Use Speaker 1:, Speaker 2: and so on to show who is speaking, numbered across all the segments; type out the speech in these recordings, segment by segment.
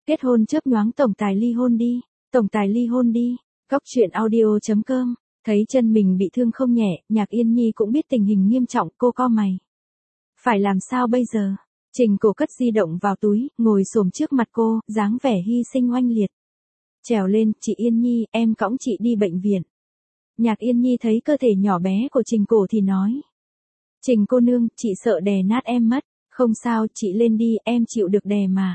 Speaker 1: Kết hôn chớp nhoáng tổng tài ly hôn đi. Tổng tài ly hôn đi. Góc truyện audio.com. Thấy chân mình bị thương không nhẹ, Nhạc Yên Nhi cũng biết tình hình nghiêm trọng, cô cau mày. Phải làm sao bây giờ? Trình Cổ cất di động vào túi, ngồi xổm trước mặt cô, dáng vẻ hy sinh oanh liệt. Trèo lên, chị Yên Nhi, em cõng chị đi bệnh viện. Nhạc Yên Nhi thấy cơ thể nhỏ bé của Trình Cổ thì nói. Trình cô nương, chị sợ đè nát em mất. Không sao, chị lên đi, em chịu được đè mà.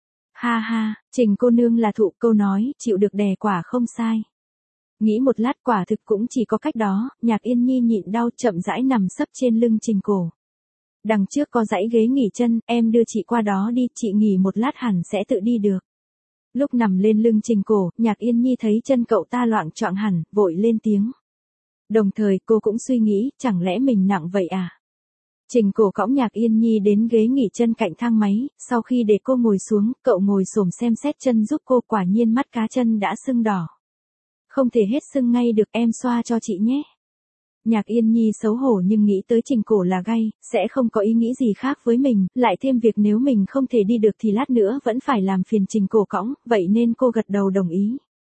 Speaker 1: Ha ha, Trình cô nương là thụ, câu nói, chịu được đè quả không sai. Nghĩ một lát quả thực cũng chỉ có cách đó, Nhạc Yên Nhi nhịn đau chậm rãi nằm sấp trên lưng Trình Cổ. Đằng trước có dãy ghế nghỉ chân, em đưa chị qua đó đi, chị nghỉ một lát hẳn sẽ tự đi được. Lúc nằm lên lưng Trình Cổ, Nhạc Yên Nhi thấy chân cậu ta loạng choạng hẳn, vội lên tiếng. Đồng thời cô cũng suy nghĩ, chẳng lẽ mình nặng vậy à? Trình Cổ cõng Nhạc Yên Nhi đến ghế nghỉ chân cạnh thang máy, sau khi để cô ngồi xuống, cậu ngồi xổm xem xét chân giúp cô, quả nhiên mắt cá chân đã sưng đỏ. Không thể hết sưng ngay được, em xoa cho chị nhé. Nhạc Yên Nhi xấu hổ nhưng nghĩ tới Trình Cổ là gay, sẽ không có ý nghĩ gì khác với mình, lại thêm việc nếu mình không thể đi được thì lát nữa vẫn phải làm phiền Trình Cổ cõng, vậy nên cô gật đầu đồng ý.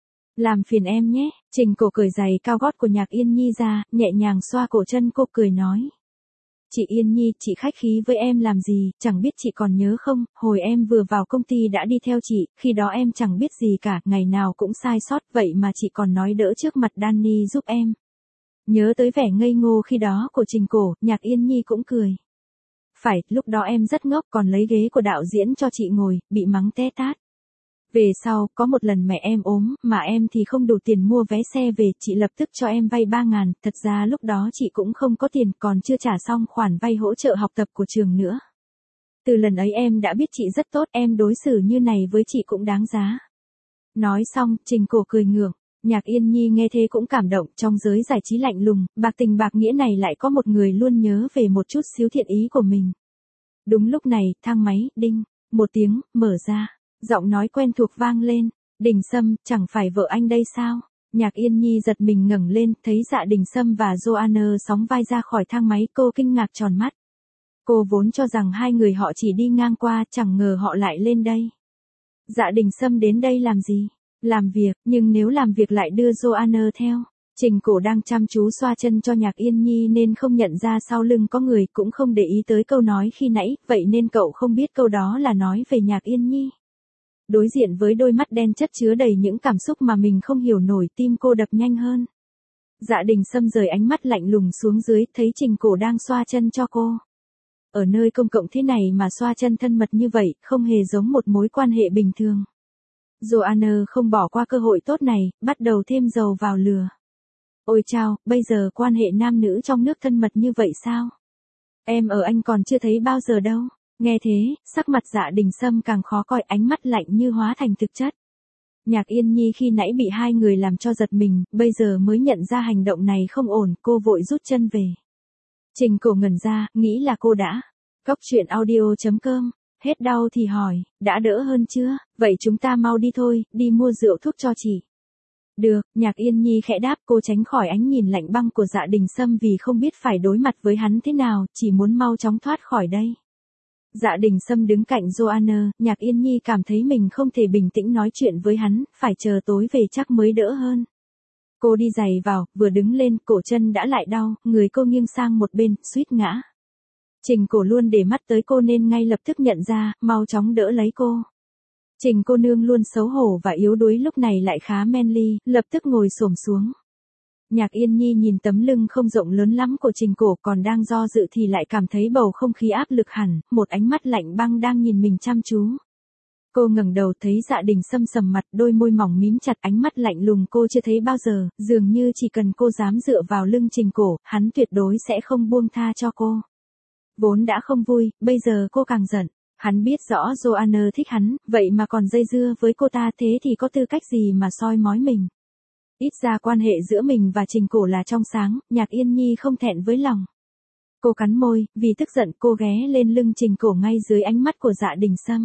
Speaker 1: Làm phiền em nhé. Trình Cổ cởi giày cao gót của Nhạc Yên Nhi ra, nhẹ nhàng xoa cổ chân cô, cười nói. Chị Yên Nhi, chị khách khí với em làm gì, chẳng biết chị còn nhớ không, hồi em vừa vào công ty đã đi theo chị, khi đó em chẳng biết gì cả, ngày nào cũng sai sót, vậy mà chị còn nói đỡ trước mặt Danny giúp em. Nhớ tới vẻ ngây ngô khi đó của Trình Cổ, Nhạc Yên Nhi cũng cười. Phải, lúc đó em rất ngốc, còn lấy ghế của đạo diễn cho chị ngồi, bị mắng té tát. Về sau, có một lần mẹ em ốm, mà em thì không đủ tiền mua vé xe về, chị lập tức cho em vay 3.000, thật ra lúc đó chị cũng không có tiền, còn chưa trả xong khoản vay hỗ trợ học tập của trường nữa. Từ lần ấy em đã biết chị rất tốt, em đối xử như này với chị cũng đáng giá. Nói xong, Trình Cổ cười ngượng. Nhạc Yên Nhi nghe thế cũng cảm động, trong giới giải trí lạnh lùng, bạc tình bạc nghĩa này lại có một người luôn nhớ về một chút xíu thiện ý của mình. Đúng lúc này, thang máy, đinh, một tiếng, mở ra. Giọng nói quen thuộc vang lên. Đình Sâm, chẳng phải vợ anh đây sao? Nhạc Yên Nhi giật mình ngẩng lên, thấy Dạ Đình Sâm và Joanna sóng vai ra khỏi thang máy, cô kinh ngạc tròn mắt. Cô vốn cho rằng hai người họ chỉ đi ngang qua, chẳng ngờ họ lại lên đây. Dạ Đình Sâm đến đây làm gì? Làm việc, nhưng nếu làm việc lại đưa Joanna theo. Trình Cổ đang chăm chú xoa chân cho Nhạc Yên Nhi nên không nhận ra sau lưng có người, cũng không để ý tới câu nói khi nãy, vậy nên cậu không biết câu đó là nói về Nhạc Yên Nhi. Đối diện với đôi mắt đen chất chứa đầy những cảm xúc mà mình không hiểu nổi, tim cô đập nhanh hơn. Dạ Đình Sâm rời ánh mắt lạnh lùng xuống dưới, thấy Trình Cổ đang xoa chân cho cô. Ở nơi công cộng thế này mà xoa chân thân mật như vậy, không hề giống một mối quan hệ bình thường. Joanna không bỏ qua cơ hội tốt này, bắt đầu thêm dầu vào lửa. Ôi chao, bây giờ quan hệ nam nữ trong nước thân mật như vậy sao? Em ở Anh còn chưa thấy bao giờ đâu. Nghe thế, sắc mặt Dạ Đình Sâm càng khó coi, ánh mắt lạnh như hóa thành thực chất. Nhạc Yên Nhi khi nãy bị hai người làm cho giật mình, bây giờ mới nhận ra hành động này không ổn, cô vội rút chân về. Trình Cổ ngẩn ra, nghĩ là cô đã. Góc truyện audio.com. Hết đau thì hỏi, đã đỡ hơn chưa? Vậy chúng ta mau đi thôi, đi mua rượu thuốc cho chị. Được, Nhạc Yên Nhi khẽ đáp, cô tránh khỏi ánh nhìn lạnh băng của Dạ Đình Sâm vì không biết phải đối mặt với hắn thế nào, chỉ muốn mau chóng thoát khỏi đây. Dạ Đình Sâm đứng cạnh Joanna, Nhạc Yên Nhi cảm thấy mình không thể bình tĩnh nói chuyện với hắn, phải chờ tối về chắc mới đỡ hơn. Cô đi giày vào, vừa đứng lên, cổ chân đã lại đau, người cô nghiêng sang một bên, suýt ngã. Trình Cổ luôn để mắt tới cô nên ngay lập tức nhận ra, mau chóng đỡ lấy cô. Trình cô nương luôn xấu hổ và yếu đuối lúc này lại khá manly, lập tức ngồi xổm xuống. Nhạc Yên Nhi nhìn tấm lưng không rộng lớn lắm của Trình Cổ, còn đang do dự thì lại cảm thấy bầu không khí áp lực hẳn, một ánh mắt lạnh băng đang nhìn mình chăm chú. Cô ngẩng đầu thấy Dạ Đình Sâm sầm mặt, đôi môi mỏng mím chặt, ánh mắt lạnh lùng cô chưa thấy bao giờ, dường như chỉ cần cô dám dựa vào lưng Trình Cổ, hắn tuyệt đối sẽ không buông tha cho cô. Vốn đã không vui, bây giờ cô càng giận. Hắn biết rõ Joanna thích hắn, vậy mà còn dây dưa với cô ta, thế thì có tư cách gì mà soi mói mình. Ít ra quan hệ giữa mình và Trình Cổ là trong sáng, Nhạc Yên Nhi không thẹn với lòng. Cô cắn môi, vì tức giận cô ghé lên lưng Trình Cổ ngay dưới ánh mắt của Dạ Đình Sâm.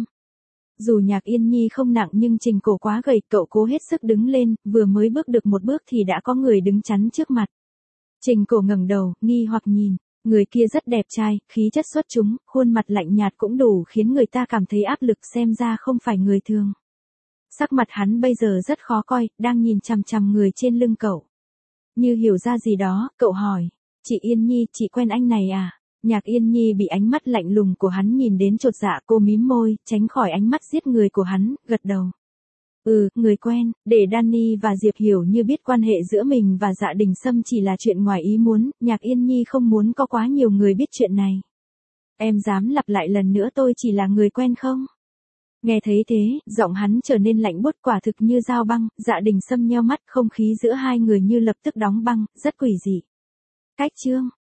Speaker 1: Dù Nhạc Yên Nhi không nặng nhưng Trình Cổ quá gầy, cậu cố hết sức đứng lên, vừa mới bước được một bước thì đã có người đứng chắn trước mặt. Trình Cổ ngẩng đầu, nghi hoặc nhìn. Người kia rất đẹp trai, khí chất xuất chúng, khuôn mặt lạnh nhạt cũng đủ khiến người ta cảm thấy áp lực, xem ra không phải người thường. Sắc mặt hắn bây giờ rất khó coi, đang nhìn chằm chằm người trên lưng cậu. Như hiểu ra gì đó, cậu hỏi. Chị Yên Nhi, chị quen anh này à? Nhạc Yên Nhi bị ánh mắt lạnh lùng của hắn nhìn đến chột dạ, cô mím môi, tránh khỏi ánh mắt giết người của hắn, gật đầu. Người quen, để Danny và Diệp hiểu như biết quan hệ giữa mình và Dạ Đình Sâm chỉ là chuyện ngoài ý muốn, Nhạc Yên Nhi không muốn có quá nhiều người biết chuyện này. Em dám lặp lại lần nữa tôi chỉ là người quen không? Nghe thấy thế, giọng hắn trở nên lạnh buốt, quả thực như dao băng. Dạ Đình Sâm nheo mắt, không khí giữa hai người như lập tức đóng băng, rất quỷ dị. Cách chương